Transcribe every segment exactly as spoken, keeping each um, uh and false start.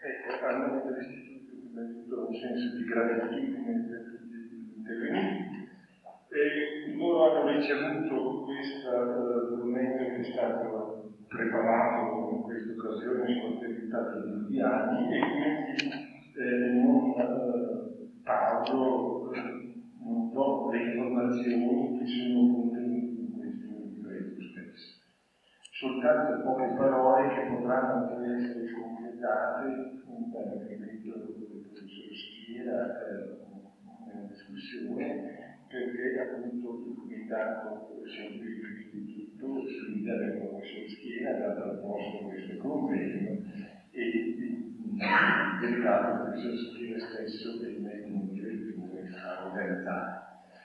Ecco, a nome dell'Istituto, innanzitutto un senso di gratitudine per tutti gli intervenuti. E loro hanno ricevuto questo documento che è stato preparato in questa occasione, sono terminato di anni, e quindi eh, non eh, parlo, non do le informazioni che sono contenute in questo libretto stesso. Soltanto poche parole che potranno poi essere completate in un libretto del professor Schiera, eh, nella discussione, perché appunto il comitato scientifico dell'istituto, sull'idea del professor Schiera, ha dato al posto questo convegno e derivato il professor Schiera stesso che mette in direzione a organizzare.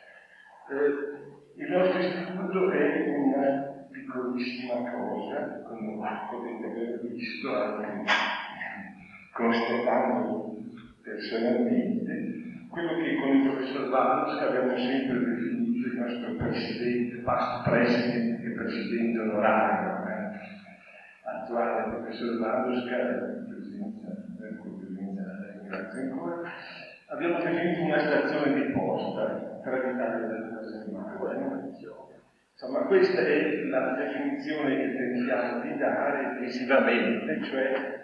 Eh, il nostro istituto è una piccolissima cosa, come potete aver visto, anche constatando personalmente, quello che con il professor Vanus abbiamo sempre definito il nostro presidente, past president e presidente onorario, eh? attuale professor Vanus, che presenza, presenza, grazie ancora. Abbiamo definito una stazione di posta tra l'Italia e la Germania. Insomma, questa è la definizione che tentiamo di dare visivamente, cioè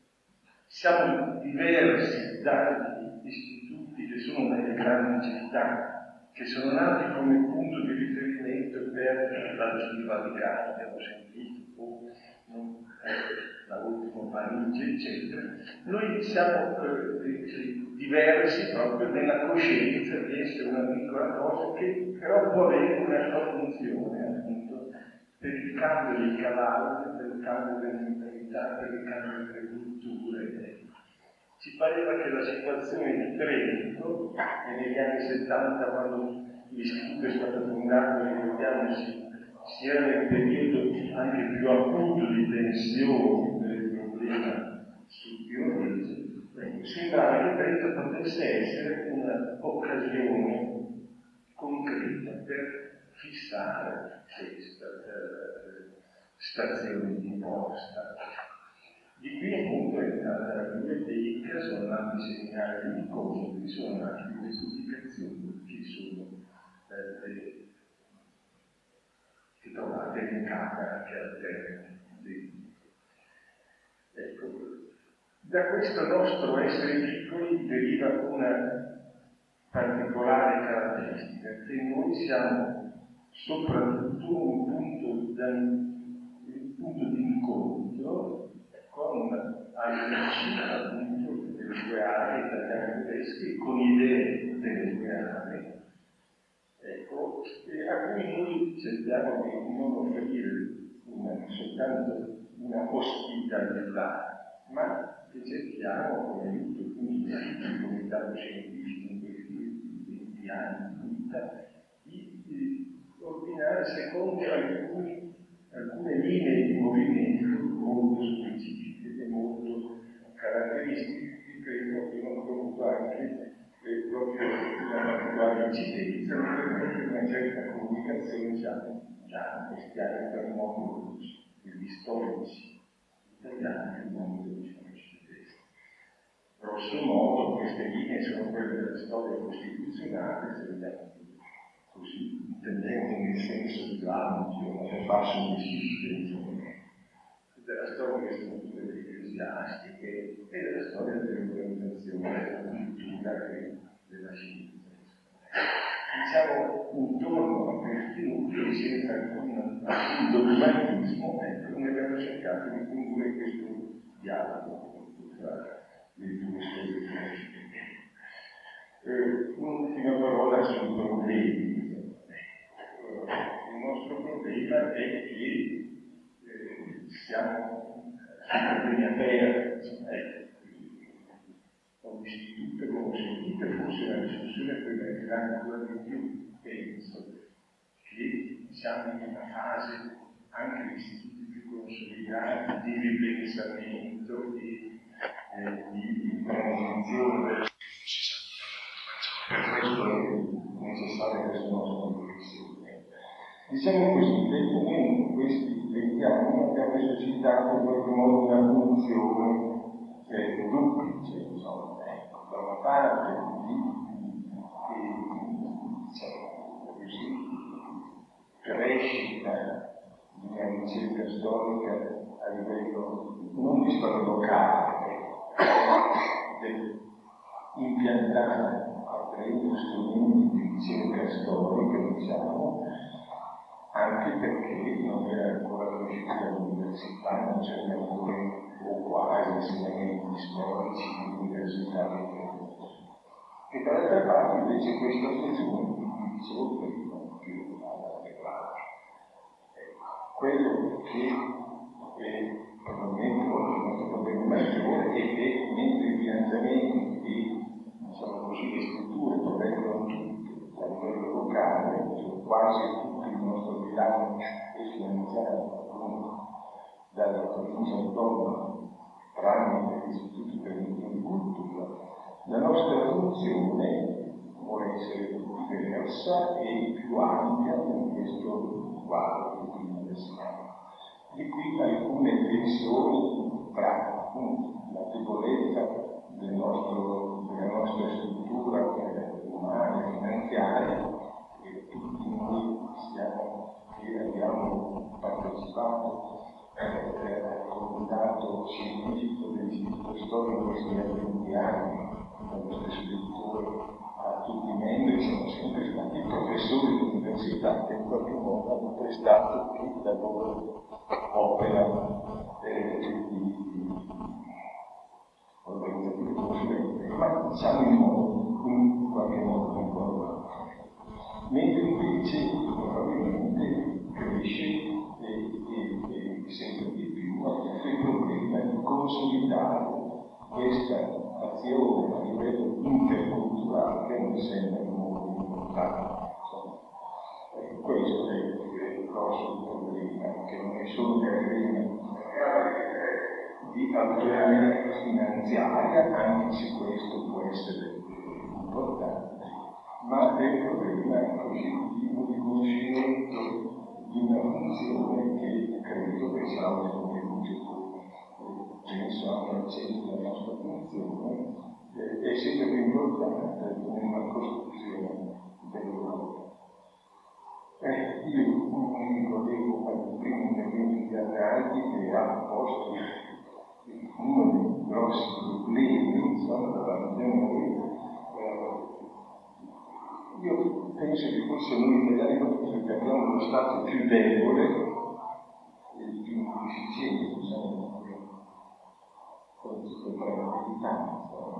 siamo diversi dagli istituti che sono nelle grandi città, che sono nati come punto di riferimento per l'Archivio Vaticano, abbiamo sentito, o eh, la ultima Parigi, eccetera. Noi siamo eh, diversi proprio nella coscienza di essere una piccola cosa che però può avere una sua funzione, appunto, per il cambio dei cavalli, per il cambio delle mentalità, per il cambio delle culture. Ci pareva che la situazione di Trento, e negli anni settanta, quando l'istituto è stato fondato, ricordiamoci, si era nel periodo anche più acuto di tensione del problema sul Piemonte, sembrava che Trento potesse essere un'occasione concreta per fissare questa eh, stazione di posta. Di qui appunto è nata la biblioteca, sono nati i seminari di incontri, sono nate le pubblicazioni che sono eh, le, che trovate elencate anche all'interno dei libri. Ecco, da questo nostro essere piccoli deriva una particolare caratteristica, che noi siamo soprattutto un punto, da, un punto di incontro con amici appunto delle due aree italiane e tedesche, con idee delle due aree, ecco, e a cui noi cerchiamo di non offrire una, soltanto una ospitalità, ma che cerchiamo, come aiuto quindi il comitato scientifico in questi venti anni di vita, di, di ordinare secondo alcuni, alcune linee di movimento molto specifiche e molto caratteristiche, che credo che non dovuto anche eh, proprio la particolare incidenza di una certa comunicazione già, già in questi anni tra il mondo degli storici italiani e il mondo degli storici tedeschi. Grosso modo queste linee sono quelle della storia costituzionale, se vediamo così, intendendo nel senso più ampio, per farsi un esistenza, della storia delle strutture ecclesiastiche e della storia dell'organizzazione della cultura e della scienza. Diciamo, intorno a questi nuclei, senza alcun, alcun dogmatismo, ecco, noi abbiamo cercato di condurre questo dialogo tra le due storie conoscitive. Eh, un'ultima parola sui problemi. Eh, il nostro problema è che eh, siamo su problemi aperti. Ecco, un istituto, come ho sentito, forse la discussione poi verrà ancora di più. Penso che siamo in una fase, anche gli istituti più consolidati, di ripensamento e eh, di transizione verso per questo è necessario questo nostro riflessione. Diciamo così, che comunque questi venti anni abbiamo esercitato in qualche modo una funzione eh, noi storia locale, impiantare attraendo strumenti di ricerca storica, diciamo, anche perché non era ancora conosciuta all'università, non c'erano o quasi insegnamenti storici universitari. E dall'altra parte invece questa funzione, come dicevo prima, più alla regolare. Quello che è probabilmente il nostro problema maggiore è che mentre i finanziamenti e, diciamo così, le strutture provengono tutte a livello locale, cioè quasi tutto il nostro bilancio è finanziato appunto dalla provincia autonoma tramite l'Istituto per l'Unione di Cultura, la nostra funzione vuole essere diversa e più ampia in questo quadro di cui noi siamo. Di qui alcune tensioni tra appunto la debolezza del nostro, della nostra struttura umana e finanziaria, che tutti noi siamo, che abbiamo partecipato al comitato scientifico dell'Istituto Storico in questi venti anni, con lo stesso direttore a tutti i membri, siamo sempre stati professori dell'università che in qualche modo hanno prestato più la loro opera eh, di organizzativa di consulenza, ma diciamo in, modo, in qualche modo concordato. Mentre invece probabilmente cresce e, e, e sempre di più appunto il problema di consolidare questa azione a livello interculturale che non sembra molto importante. E questo è il grosso problema, che non è solo un problema di autonomia finanziaria, anche se questo può essere importante, ma è un problema così di un riconoscimento di una funzione che credo che siamo contenuti. Penso anche al centro della nostra funzione, eh, è sempre più importante nella costruzione dell'Europa. Eh, io mi ricordevo al primo intervento di Arnaldi che ha posto uno dei grossi problemi, insomma, davanti a noi. Eh, io penso che forse noi italiani, perché abbiamo lo Stato più debole e più inefficiente, diciamo, questo è la verità.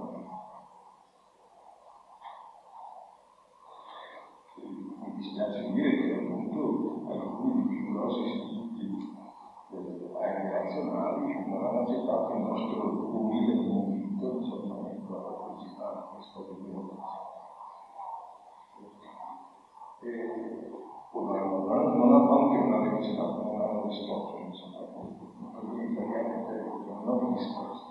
Mi dispiace dire che appunto alcuni dei più grossi istituti anche nazionali non hanno accettato il nostro umile invito, insomma, ecco, a partecipare a questo evento. Non hanno che non hanno accettato, non hanno risposto, insomma, per gli italiani non hanno risposto.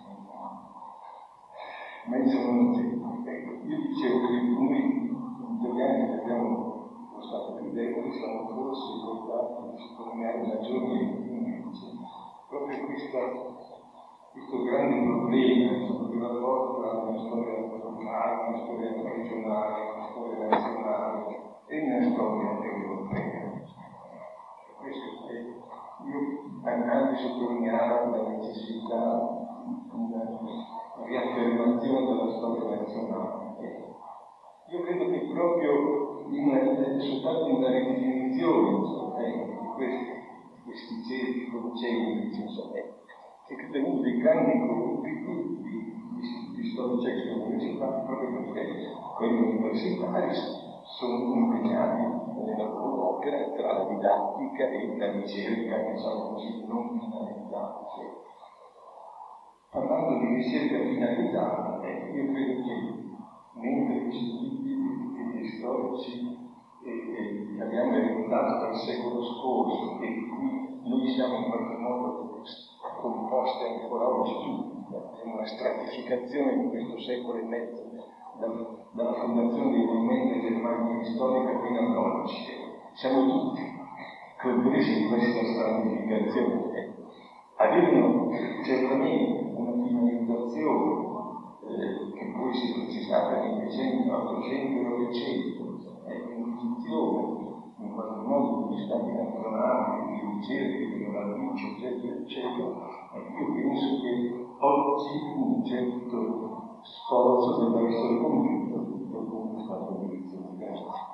Ma insomma, ecco, io dicevo che noi italiani che abbiamo lo Stato più debole siamo forse portati a sottolineare maggiormente invece proprio questa, questo grande problema, insomma, di rapporto tra una storia locale, una storia regionale, una storia nazionale e una storia europea. Questo è, io anche sottolineavo la necessità di una riaffermazione della storia nazionale. Io credo che proprio in, soltanto in una ridefinizione, insomma, eh, di questi, questi certi concentrici, insomma, eh, che credo è uno dei grandi gruppi di, di storici extrauniversitari, proprio perché quelli universitari sono impegnati nella loro opera tra la didattica e la ricerca, diciamo così, non finalizzata. Parlando di ricerca finalizzata, eh, io credo che mentre gli studi e gli storici che abbiamo ereditato dal secolo scorso e di cui noi siamo in qualche modo composti ancora oggi tutti, è una stratificazione di questo secolo e mezzo, dalla, dalla fondazione dei movimenti germanici storica fino ad oggi. Siamo tutti compresi in questa stratificazione. Avevano certamente una finalizzazione Eh, che poi si è precisata nei decenni ottocento e novecento, è un'intuizione in qualche modo degli stati nazionali, di ricerche, di radici, eccetera, eccetera, Io penso che oggi un certo sforzo debba essere compiuto dopo un stato di grazie.